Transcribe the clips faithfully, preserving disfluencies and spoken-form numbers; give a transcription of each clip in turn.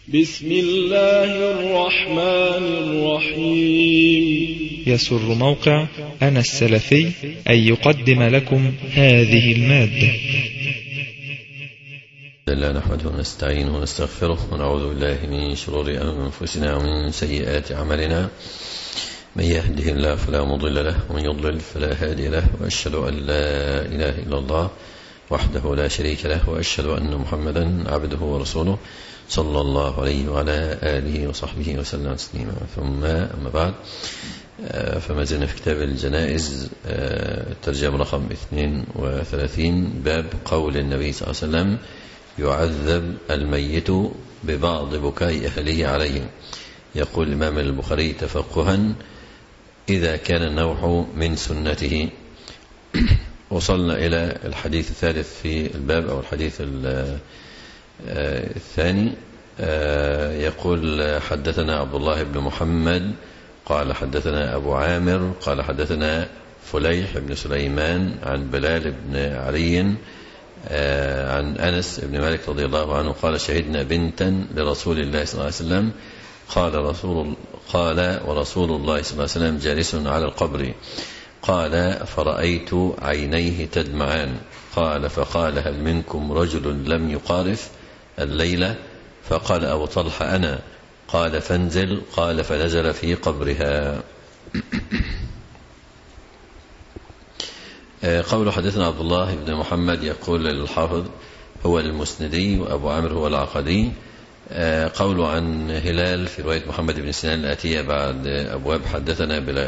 بسم الله الرحمن الرحيم. يسر موقع أنا السلفي أن يقدم لكم هذه المادة. لا نحمده ونستعينه ونستغفره ونعوذ بالله من شرور أنفسنا ومن سيئات أعمالنا. من يهده الله فلا مضل له ومن يضلل فلا هادي له، وأشهد أن لا إله إلا الله وحده لا شريك له، وأشهد أن محمدا عبده ورسوله صلى الله عليه وعلى آله وصحبه وسلم تسليما. ثم أما بعد، فما زلنا في كتاب الجنائز، الترجمة رقم اثنين وثلاثين، باب قول النبي صلى الله عليه وسلم: يعذب الميت ببعض بكاء أهله عليه. يقول الإمام البخاري تفقها: إذا كان النوح من سنته. وصلنا إلى الحديث الثالث في الباب، أو الحديث الثاني. يقول: حدثنا عبد الله بن محمد قال حدثنا أبو عامر قال حدثنا فليح بن سليمان عن بلال بن علي عن أنس بن مالك رضي الله عنه قال: شهدنا بنتا لرسول الله صلى الله عليه وسلم، قال رسول قال ورسول الله صلى الله عليه وسلم جالس على القبر، قال: فرأيت عينيه تدمعان، قال: فقال: هل منكم رجل لم يقارف الليلة؟ فقال أبو طلحة: أنا. قال: فانزل. قال: فنزل في قبرها. قول حدثنا عبد الله بن محمد، يقول الحافظ هو المسندي، وأبو عامر هو العقدي. قوله عن هلال في رواية محمد بن سنان الآتية بعد أبواب حدثنا بلال.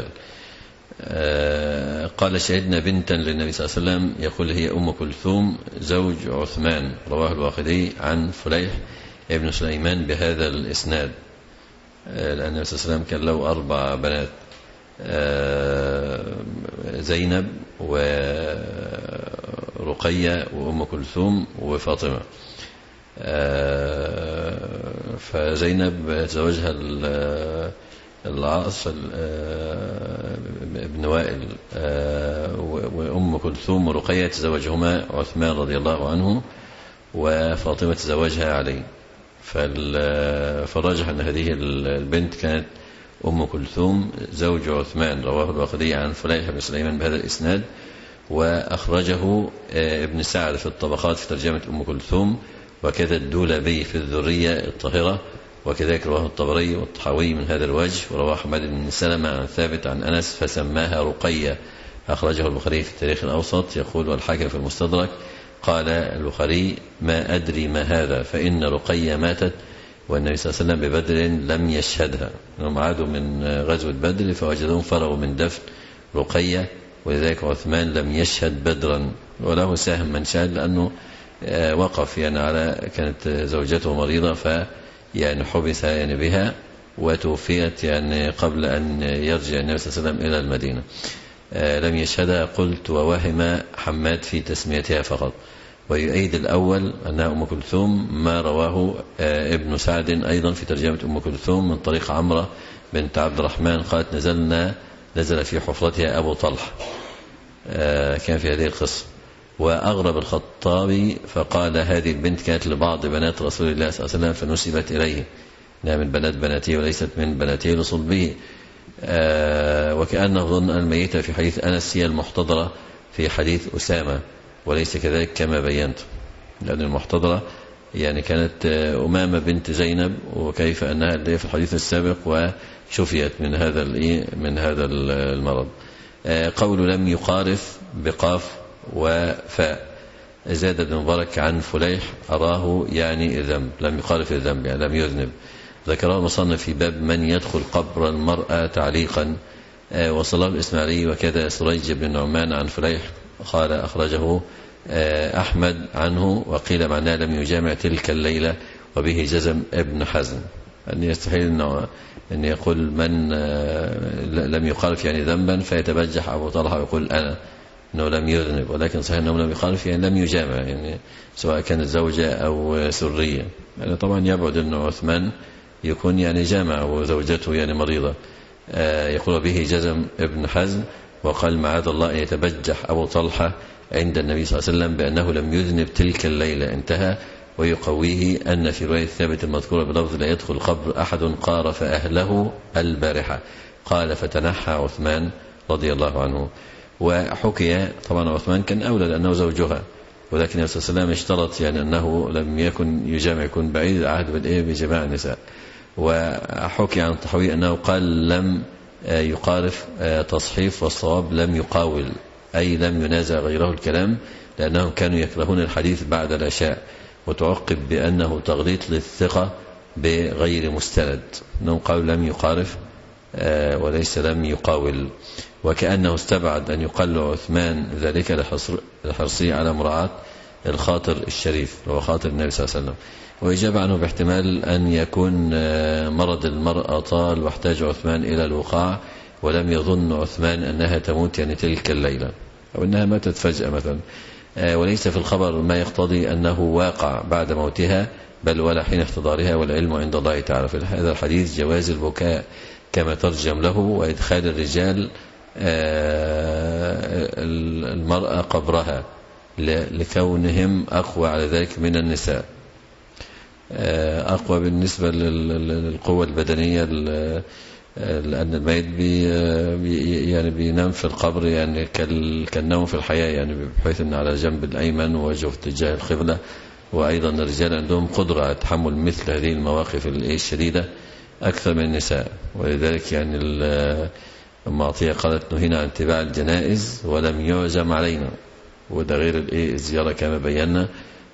قال: شهدنا بنتا للنبي صلى الله عليه وسلم، يقول هي أم كلثوم زوج عثمان، رواه الواقدي عن فليح ابن سليمان بهذا الإسناد، لأن النبي صلى الله عليه وسلم كان له أربع بنات: زينب ورقية وأم كلثوم وفاطمة. فزينب زوجها العاص بن وائل، وأم كلثوم ورقية تزوجهما عثمان رضي الله عنه، وفاطمة تزوجها علي. فالراجح أن هذه البنت كانت أم كلثوم زوج عثمان، رواه الواقدي عن فليح بن سليمان بهذا الإسناد، وأخرجه ابن سعد في الطبقات في ترجمة أم كلثوم، وكذا الدولبي في الذرية الطاهرة، وكذلك رواه الطبري والطحاوي من هذا الوجه. ورواه حماد بن سلمة عن ثابت عن أنس فسماها رقية، أخرجه البخاري في التاريخ الأوسط. يقول: والحاكم في المستدرك قال البخاري: ما أدري ما هذا، فإن رقية ماتت والنبي صلى الله عليه وسلم ببدر لم يشهدها. هم عادوا من غزوة بدر فوجدوهم فرغوا من دفن رقية، ولذلك عثمان لم يشهد بدرا، وله سهم من شهد، لأنه وقف يعني على كانت زوجته مريضة، ف يعني حبس يعني بها وتوفيت يعني قبل أن يرجع النبي صلى الله عليه وسلم إلى المدينة. لم يشهدها. قلت: ووهم حماد في تسميتها فقط. ويؤيد الأول أنها أم كلثوم ما رواه ابن سعد أيضا في ترجمة أم كلثوم من طريق عمرة بنت عبد الرحمن قالت: نزلنا نزل في حفرتها أبو طلحة، كان في هذه القصة. وأغرب الخطابي فقال: هذه البنت كانت لبعض بنات رسول الله صلى الله عليه وسلم فنسبت إليه، إنها من بنات بناته وليست من بناته لصلبه. وكأنه ظن الميت في حديث أنس هي المحتضرة في حديث أسامة، وليس كذلك كما بينت، لأن المحتضرة يعني كانت أمامة بنت زينب، وكيف أنها في الحديث السابق وشفيت من هذا من هذا المرض. قول لم يقارف بقاف وفاء. زاد بن مبارك عن فليح: أراه يعني الذنب، لم يقارف الذنب يعني لم يذنب. ذكره المصنف في باب من يدخل قبر المرأة تعليقا. وصله الإسماعيلي وكذا سريج بن نعمان عن فليح قال: أخرجه أحمد عنه، وقيل معناه لم يجامع تلك الليلة، وبه جزم ابن حزم. أن يستحيل أنه أن يقول من لم يقارف يعني ذنبا فيتبجح أبو طلحة ويقول أنا أنه لم يذنب، ولكن صحيح أنه لم يقارف يعني لم يجامع، يعني سواء كانت زوجة أو سرية. يعني طبعا يبعد أن عثمان يكون يعني جامع وزوجته يعني مريضة. يقول به جزم ابن حزم، وقال: معاذ الله أن يتبجح أبو طلحة عند النبي صلى الله عليه وسلم بأنه لم يذنب تلك الليلة، انتهى. ويقويه أن في رواية ثابت المذكورة بلفظ لا يدخل القبر أحد قارف أهله البارحة، قال فتنحى عثمان رضي الله عنه. وحكي طبعا عثمان كان أولى لأنه زوجها، ولكن الرسول صلى الله عليه وسلم اشترط يعني أنه لم يكن يجامع، يكون بعيد العهد بالإيه بجماع النساء. وحكي عن الطحاوي أنه قال لم يقارف تصحيف، والصواب لم يقاول، أي لم ينازع غيره الكلام، لأنهم كانوا يكرهون الحديث بعد العشاء. وتعقب بأنه تغليط للثقة بغير مستند، أنهم قالوا لم يقارف وليس لم يقاول، وكأنه استبعد أن يقل عثمان ذلك لحرصه على مراعاة الخاطر الشريف وهو خاطر النبي صلى الله عليه وسلم. ويجاب عنه باحتمال أن يكون مرض المرأة طال واحتاج عثمان إلى الوقاع، ولم يظن عثمان أنها تموت يعني تلك الليلة، أو أنها ماتت فجأة مثلا، وليس في الخبر ما يقتضي أنه واقع بعد موتها، بل ولا حين احتضارها، والعلم عند الله تعالى. في هذا الحديث جواز البكاء كما ترجم له، وإدخال الرجال المرأة قبرها لكونهم أقوى على ذلك من النساء، أقوى بالنسبة للقوة البدنية، لأن الميت بي يعني بينام في القبر يعني كالنوم في الحياة، يعني بحيث أن على جنب الأيمن ووجهه اتجاه القبلة. وأيضا الرجال عندهم قدرة على تحمل مثل هذه المواقف الشديدة أكثر من النساء، ولذلك يعني أم عطية قالت نهينا عن اتباع الجنائز ولم يعزم علينا، وده غير الزيارة كما بينا.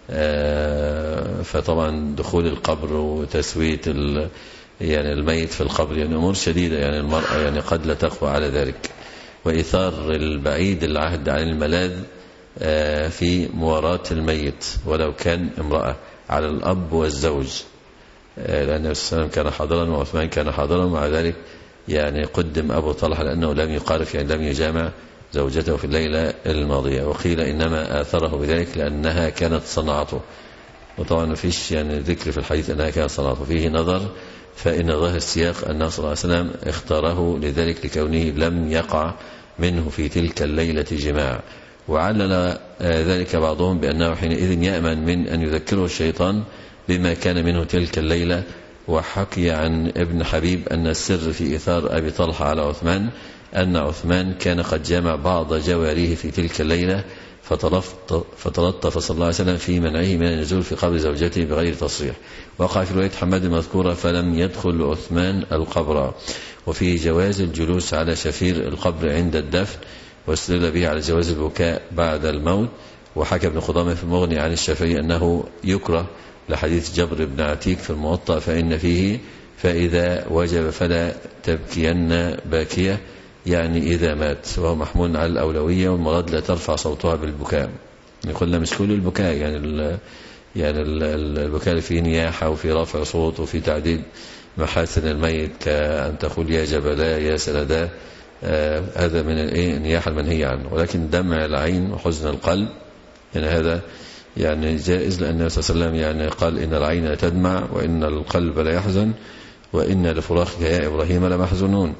فطبعا دخول القبر وتسوية يعني الميت في القبر يعني أمور شديدة، يعني المرأة يعني قد لا تقوى على ذلك. وإثار البعيد العهد عن الملاذ في مواراة الميت ولو كان امرأة على الأب والزوج، لأن النبي صلى الله عليه وسلم كان حاضرا وعثمان كان حاضرا، ومع ذلك يعني قدم أبو طلحة لأنه لم يقارف، يعني لم يجامع زوجته في الليلة الماضية. وقيل إنما آثره بذلك لأنها كانت صنعته، وطبعا ما فيش يعني ذكر في الحديث أنها كانت صنعته، فيه نظر، فإن ظاهر السياق أنه صلى الله عليه وسلم اختاره لذلك لكونه لم يقع منه في تلك الليلة جماع. وعلل ذلك بعضهم بأنه حينئذ يأمن من أن يذكره الشيطان بما كان منه تلك الليلة. وحكي عن ابن حبيب أن السر في إثار أبي طلحة على عثمان أن عثمان كان قد جامع بعض جواريه في تلك الليلة، فتلطف صلى الله عليه وسلم في منعه من النزول في قبر زوجته بغير تصريح. وقع في رواية حماد المذكورة فلم يدخل عثمان القبر. وفي جواز الجلوس على شفير القبر عند الدفن، واستدل به على جواز البكاء بعد الموت. وحكى ابن خضامة في المغني عن الشافعي أنه يكره لحديث جبر بن عتيك في الموطأ، فإن فيه فإذا وجب فلا تبكين باكية، يعني إذا مات، وهو محمول على الأولوية، والمراد لا ترفع صوتها بالبكاء. قلنا مش كل البكاء، يعني ال يعني ال البكاء فيه نياحة وفي رفع صوت وفي تعديل محاسن الميت، كأن تقول يا جبلا يا سندا، آه هذا من النياحة المنهية عنه. ولكن دمع العين وحزن القلب يعني هذا يعني جائز، لأن النبي صلى الله عليه وسلم يعني قال إن العين لا تدمع وإن القلب لا يحزن وإن لفراقك يا إبراهيم لمحزونون.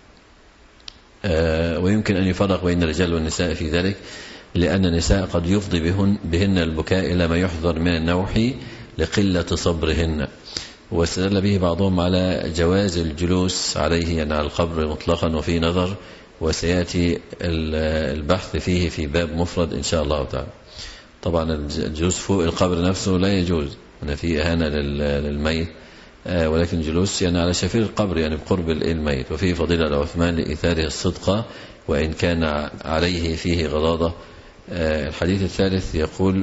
آه ويمكن أن يفرق بين الرجال والنساء في ذلك، لأن النساء قد يفضي بهن, بهن البكاء إلى ما يحضر من النوح لقلة صبرهن. واستدل به بعضهم على جواز الجلوس عليه يعني على القبر مطلقا، وفي نظر، وسيأتي البحث فيه في باب مفرد إن شاء الله تعالى. طبعا الجلوس فوق القبر نفسه لا يجوز، أنا في إهانة للميت، ولكن جلوس يعني على شفير القبر يعني بقرب الميت. وفيه فضيلة لعثمان لإثاره الصدقة وإن كان عليه فيه غضاضة. الحديث الثالث يقول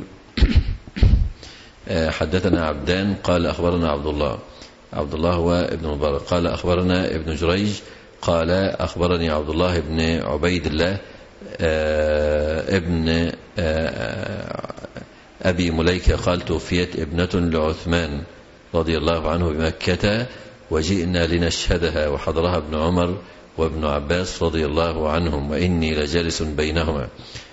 حدثنا عبدان قال أخبرنا عبد الله عبد الله هو ابن مبارك قال أخبرنا ابن جريج قال أخبرني عبد الله بن عبيد الله ابن أبي مليكة قال توفيت ابنة لعثمان رضي الله عنه بمكة وجئنا لنشهدها، وحضرها ابن عمر وابن عباس رضي الله عنهم، وإني لجالس بينهما.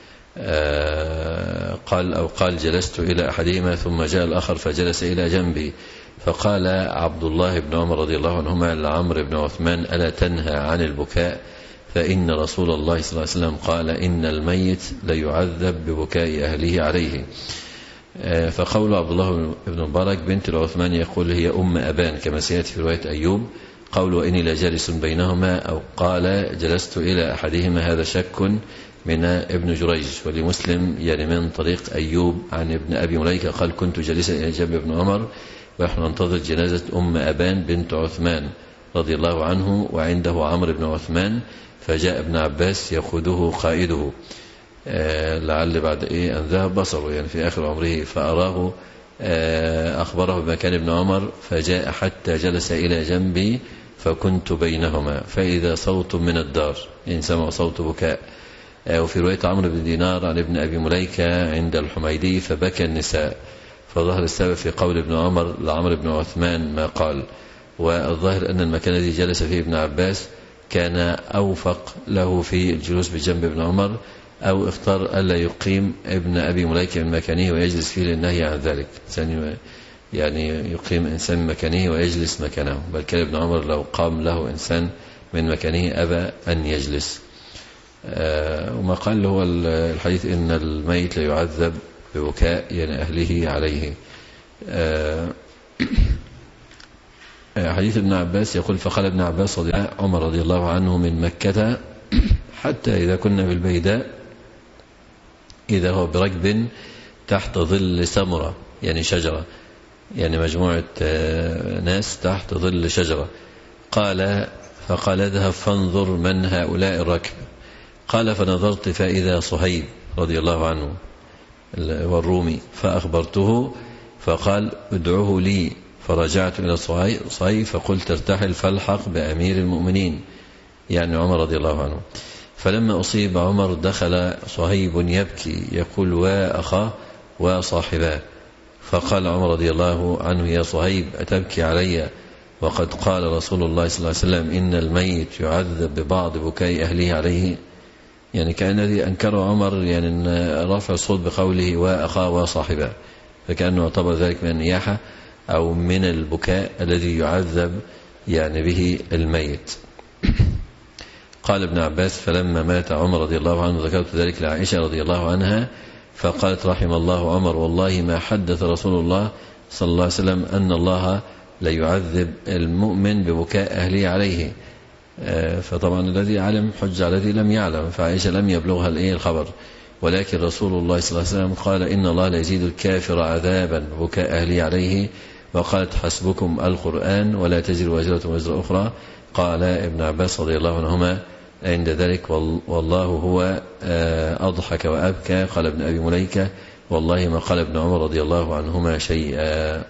قال أو قال جلست إلى أحدهما ثم جاء الآخر فجلس إلى جنبي، فقال عبد الله بن عمر رضي الله عنهما لعمرو بن عثمان ألا تنهى عن البكاء، فإن رسول الله صلى الله عليه وسلم قال إن الميت ليعذب ببكاء أهله عليه. فقول عبد الله بن مبارك بنت العثمان يقول هي أم أبان كما سيأتي في رواية أيوب. قول وإني لجالس بينهما أو قال جلست إلى أحدهما هذا شك من ابن جريج. ولمسلم يعني من طريق أيوب عن ابن أبي مليكة قال كنت جالسا إلى جنب ابن عمر ونحن ننتظر جنازة أم أبان بنت عثمان رضي الله عنه وعنده عمرو بن عثمان فجاء ابن عباس يأخذه قائده آه لعل بعد إيه أن ذهب بصره يعني في آخر عمره فأراه آه أخبره بمكان ابن عمر فجاء حتى جلس إلى جنبي فكنت بينهما فإذا صوت من الدار إن سمع صوت بكاء. آه وفي رواية عمرو بن دينار عن ابن أبي مليكة عند الحميدي فبكى النساء فظهر السبب في قول ابن عمر لعمرو بن عثمان ما قال. والظاهر أن المكان الذي جلس فيه ابن عباس كان أوفق له في الجلوس بجنب ابن عمر أو اختار ألا يقيم ابن أبي مليكة من مكانه ويجلس فيه للنهي عن ذلك يعني يقيم إنسان من مكانه ويجلس مكانه بل كان ابن عمر لو قام له إنسان من مكانه أبى أن يجلس. آه وما قال له الحديث إن الميت لا يعذب ببكاء يعني أهله عليه. آه حديث ابن عباس يقول فقال ابن عباس رضي عمر رضي الله عنه من مكة حتى إذا كنا في البيداء إذا هو بركب تحت ظل سمرة يعني شجرة يعني مجموعة ناس تحت ظل شجرة قال فقال اذهب فانظر من هؤلاء الركب قال فنظرت فإذا صهيب رضي الله عنه والرومي فأخبرته فقال ادعوه لي فرجعت إلى صهيب فقلت ارتحل فالحق بأمير المؤمنين يعني عمر رضي الله عنه. فلما أصيب عمر دخل صهيب يبكي يقول وأخاه وصاحباه فقال عمر رضي الله عنه يا صهيب أتبكي علي وقد قال رسول الله صلى الله عليه وسلم إن الميت يعذب ببعض بكاء أهله عليه يعني كان الذي أنكره عمر يعني أن رفع الصوت بقوله وأخاه وصاحباه فكأنه اعتبر ذلك من النياحة أو من البكاء الذي يعذب يعني به الميت. قال ابن عباس فلما مات عمر رضي الله عنه ذكرت ذلك لعائشة رضي الله عنها فقالت رحم الله عمر والله ما حدث رسول الله صلى الله عليه وسلم أن الله لا يعذب المؤمن ببكاء أهله عليه. فطبعا الذي علم حج على الذي لم يعلم فعائشة لم يبلغها الإيه الخبر ولكن رسول الله صلى الله عليه وسلم قال إن الله لا يزيد الكافر عذابا ببكاء أهله عليه وقالت حسبكم القرآن ولا تزر وازرة وزر أخرى. قال ابن عباس رضي الله عنهما عند ذلك والله هو أضحك وأبكى. قال ابن أبي مليكة والله ما قال ابن عمر رضي الله عنهما شيئا.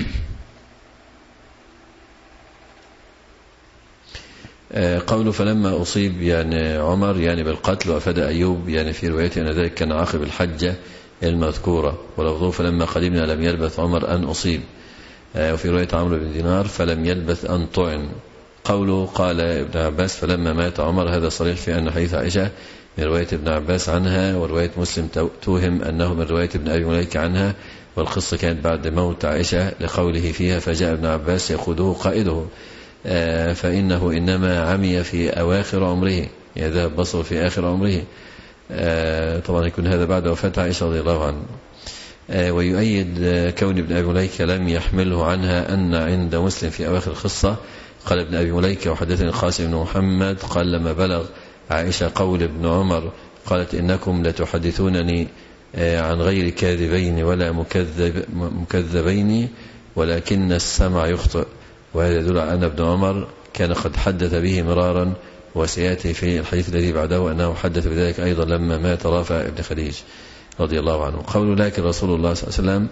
قوله فلما أصيب يعني عمر يعني بالقتل وأفاد أيوب يعني في روايته أن ذلك كان عقب الحجة المذكورة ولفظه فلما قدمنا لم يلبث عمر أن أصيب وفي رواية عمرو بن دينار فلم يلبث أن طعن. قوله قال ابن عباس فلما مات عمر هذا صريح في أن حديث عائشة من رواية ابن عباس عنها ورواية مسلم توهم أنه من رواية ابن أبي مليكة عنها والقصة كانت بعد موت عائشة لقوله فيها فجاء ابن عباس يأخذه قائده فإنه إنما عمي في أواخر عمره يعني ذهب بصره في آخر عمره. طبعا يكون هذا بعد وفاة عائشة رضي الله عنه. ويؤيد كون ابن أبي مليكة لم يحمله عنها أن عند مسلم في أواخر القصة قال ابن أبي مليكة وحدثني القاسم بن محمد قال لما بلغ عائشة قول ابن عمر قالت إنكم لتحدثونني عن غير كاذبين ولا مكذب مكذبين ولكن السمع يخطئ. وهذا يدل على أن ابن عمر كان قد حدث به مرارا وسيأتي في الحديث الذي بعده أنه حدث بذلك أيضا لما مات رافع ابن خديج رضي الله عنه. قوله لكن رسول الله صلى الله عليه وسلم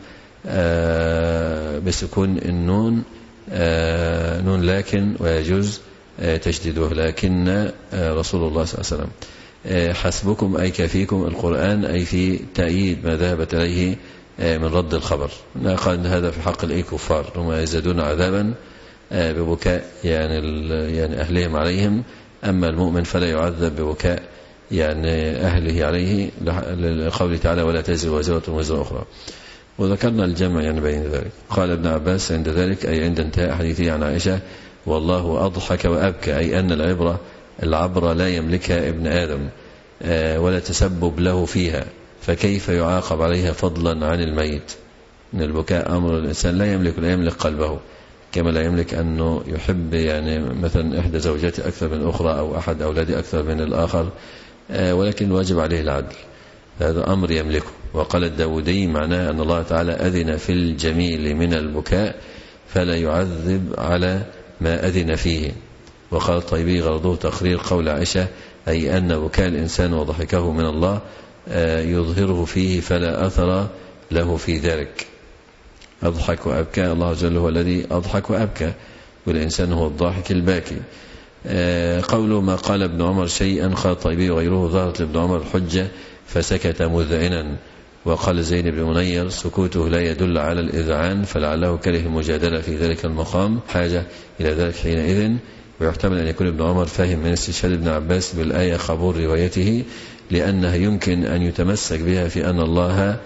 بسكون النون نون لكن ويجوز تشديده لكن رسول الله صلى الله عليه وسلم حسبكم أي كفيكم القرآن أي في تأييد ما ذهبت إليه من رد الخبر. قال هذا في حق الكفار هم يزدادون عذابا ببكاء يعني يعني أهلهم عليهم أما المؤمن فلا يعذب ببكاء يعني أهله عليه لقوله تعالى ولا تزر وازرة وزر أخرى. وذكرنا الجمع يعني بين ذلك. قال ابن عباس عند ذلك أي عند انتهاء حديثه عن عائشة والله أضحك وأبكى أي أن العبرة العبرة لا يملكها ابن آدم ولا تسبب له فيها فكيف يعاقب عليها فضلا عن الميت؟ إن البكاء أمر الإنسان لا يملك لا يملك قلبه، كما لا يملك أنه يحب يعني مثلا إحدى زوجاته أكثر من أخرى أو أحد أولاده أكثر من الآخر، ولكن الواجب عليه العدل، هذا أمر يملكه. وقال الداودي معناه أن الله تعالى أذن في الجميل من البكاء فلا يعذب على ما أذن فيه. وقال الطيبي غرضه تقرير قول عائشة، أي أن بكاء الإنسان وضحكه من الله يظهره فيه فلا أثر له في ذلك. أضحك وأبكى، الله جل هو الذي أضحك وأبكى، والإنسان هو الضاحك الباكي. قوله ما قال ابن عمر شيئا، قال الطيبي وغيره ظهرت لابن عمر الحجة فسكت مذعنا. وقال زين بن منير سكوته لا يدل على الإذعان، فلعله كره المجادلة في ذلك المقام حاجة إلى ذلك حينئذ. ويحتمل أن يكون ابن عمر فاهم من استشهاد ابن عباس بالآية قبول روايته، لأنها يمكن أن يتمسك بها في أن الله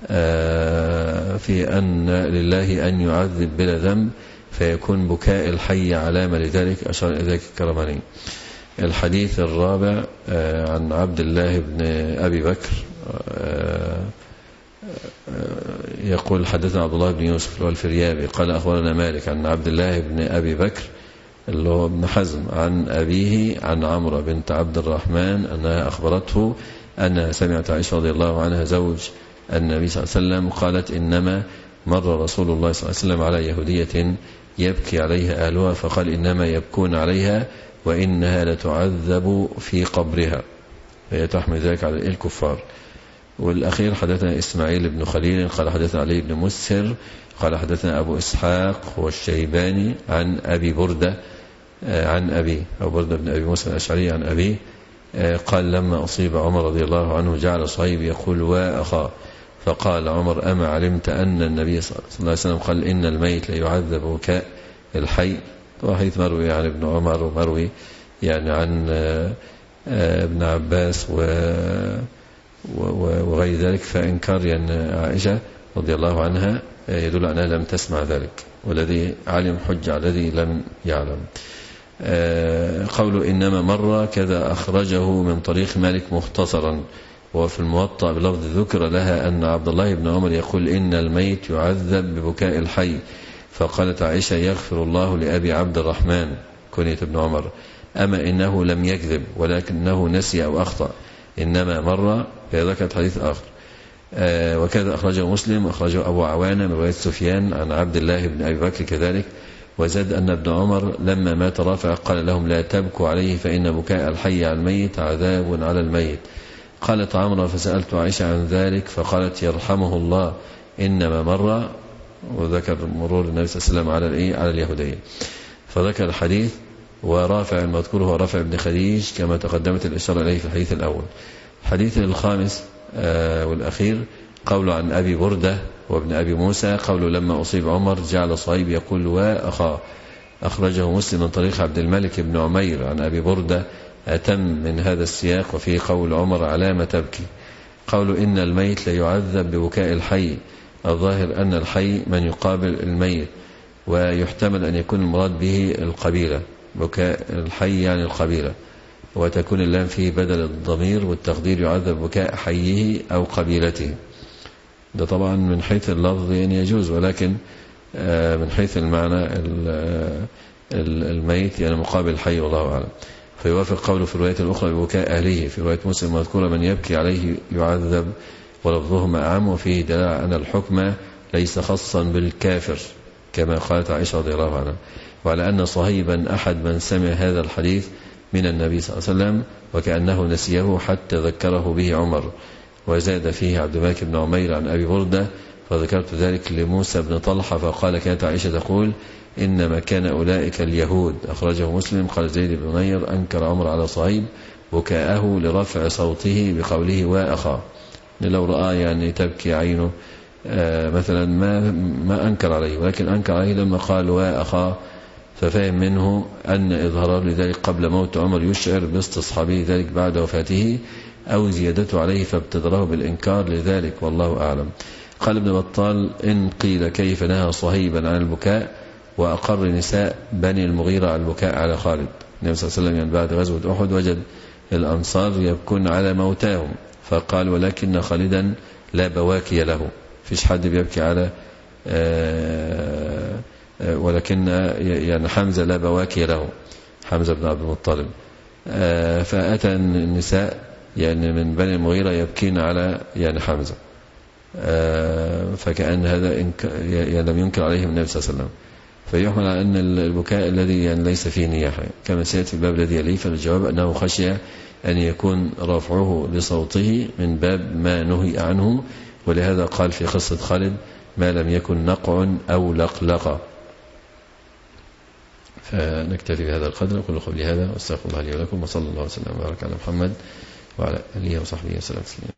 في أن لله أن يعذب بلا ذنب، فيكون بكاء الحي علامة لذلك، أشار إلى ذلك الكرماني. الحديث الرابع عن عبد الله بن أبي بكر يقول حدثنا عبد الله بن يوسف الفريابي قال أخبرنا مالك عن عبد الله بن أبي بكر اللي هو ابن حزم عن أبيه عن عمرو بنت عبد الرحمن أنها أخبرته أنها سمعت عائشة رضي الله عنها زوج النبي صلى الله عليه وسلم قالت إنما مر رسول الله صلى الله عليه وسلم على يهودية يبكي عليها أهلها فقال إنما يبكون عليها وإنها لتعذب في قبرها، فهي تحمل ذلك على الكفار. والأخير حدثنا إسماعيل بن خليل قال حدثنا علي بن مسهر قال حدثنا أبو إسحاق والشيباني عن أبي بردة عن أبي أو بردة بن أبي موسى الأشعري عن أبي قال لما أصيب عمر رضي الله عنه جعل صهيب يقول وأخاه، فقال عمر أما علمت أن النبي صلى الله عليه وسلم قال إن الميت ليعذب بكاء الحي؟ وحيث مروي عن ابن عمر ومروي يعني عن ابن عباس وغير ذلك، فإنكار يعني عائشة رضي الله عنها يدل أنها لم تسمع ذلك، والذي علم حج على الذي لم يعلم. قوله إنما مر كذا أخرجه من طريق مالك مختصرا، وفي الموطأ بلفظ ذكر لها أن عبد الله بن عمر يقول إن الميت يعذب ببكاء الحي، فقالت عائشة يغفر الله لأبي عبد الرحمن كنية ابن عمر، أما إنه لم يكذب ولكنه نسي أو أخطأ، إنما مر، فذكرت حديث آخر. آه وكذا أخرجه مسلم وأخرجه أبو عوانة من رواية سفيان عن عبد الله بن أبي بكر كذلك. وزاد أن ابن عمر لما مات رافع قال لهم لا تبكوا عليه فإن بكاء الحي على الميت عذاب على الميت. قالت عمرة فسألت عائشة عن ذلك فقالت يرحمه الله إنما مر، وذكر مرور النبي صلى الله عليه وسلم على الإيه على اليهودية، فذكر الحديث. ورافع المذكور هو رافع بن خديج كما تقدمت الإشارة إليه في الحديث الأول. الحديث الخامس آه والأخير قول عن أبي بردة وابن أبي موسى قول لما أصيب عمر جعل صهيب يقول وأخاه، أخرجه مسلم من طريق عبد الملك بن عمير عن أبي بردة أتم من هذا السياق، وفيه قول عمر على ما تبكي. قول إن الميت ليعذب ببكاء الحي، الظاهر أن الحي من يقابل الميت، ويحتمل أن يكون المراد به القبيلة، بكاء الحي يعني القبيلة، وتكون اللام فيه بدل الضمير والتقدير يعذب بكاء حيه أو قبيلته. ده طبعا من حيث اللفظ يعني يجوز، ولكن من حيث المعنى الميت يعني مقابل الحي والله أعلم. فيوافق قوله في الرواية الأخرى ببكاء أهله، في رواية مسلم مذكورة من يبكي عليه يعذب، ولفظهما أعم، وفيه دلالة أن الحكم ليس خاصا بالكافر كما قالت عائشة رضي الله عنها، وعلى أن صهيبا أحد من سمع هذا الحديث من النبي صلى الله عليه وسلم وكأنه نسيه حتى ذكره به عمر. وزاد فيه عبد الملك بن عمير عن أبي بردة فذكرت ذلك لموسى بن طلحة فقال كانت عائشة تقول إنما كان أولئك اليهود، أخرجه مسلم. قال زيد بن منير أنكر عمر على صهيب بكاءه لرفع صوته بقوله وأخاه، لو رأى يعني تبكي عينه آه مثلا ما ما أنكر عليه، ولكن أنكر عليه لما قال وأخاه، ففهم منه أن إظهاره لذلك قبل موت عمر يشعر باستصحابه ذلك بعد وفاته أو زيادته عليه فابتدره بالإنكار لذلك والله أعلم. قال ابن بطال إن قيل كيف نهى صهيبا عن البكاء وأقر نساء بني المغيرة على البكاء على خالد. النبي صلى الله عليه وسلم يعني بعد غزوة أحد وجد الأنصار يبكون على موتاهم فقال ولكن خالدا لا بواكي له، فيش حد بيبكي على ولكن يعني حمزة لا بواكي له، حمزة بن عبد المطلب. فأتى النساء يعني من بني المغيرة يبكين على يعني حمزة، فكأن هذا يعني لم ينكر عليهم النبي صلى الله عليه وسلم، فيحمل على أن البكاء الذي يعني ليس فيه نياحة كما سيأتي في الباب الذي يليه. فالجواب أنه خشي أن يكون رفعه لصوته من باب ما نهي عنه، ولهذا قال في قصة خالد ما لم يكن نقع أو لقلقة. فنكتفي بهذا القدر. أقول قولي هذا واستغفر الله لي ولكم، وصلى الله وسلم وبارك على محمد وعلى آله وصحبه وسلم.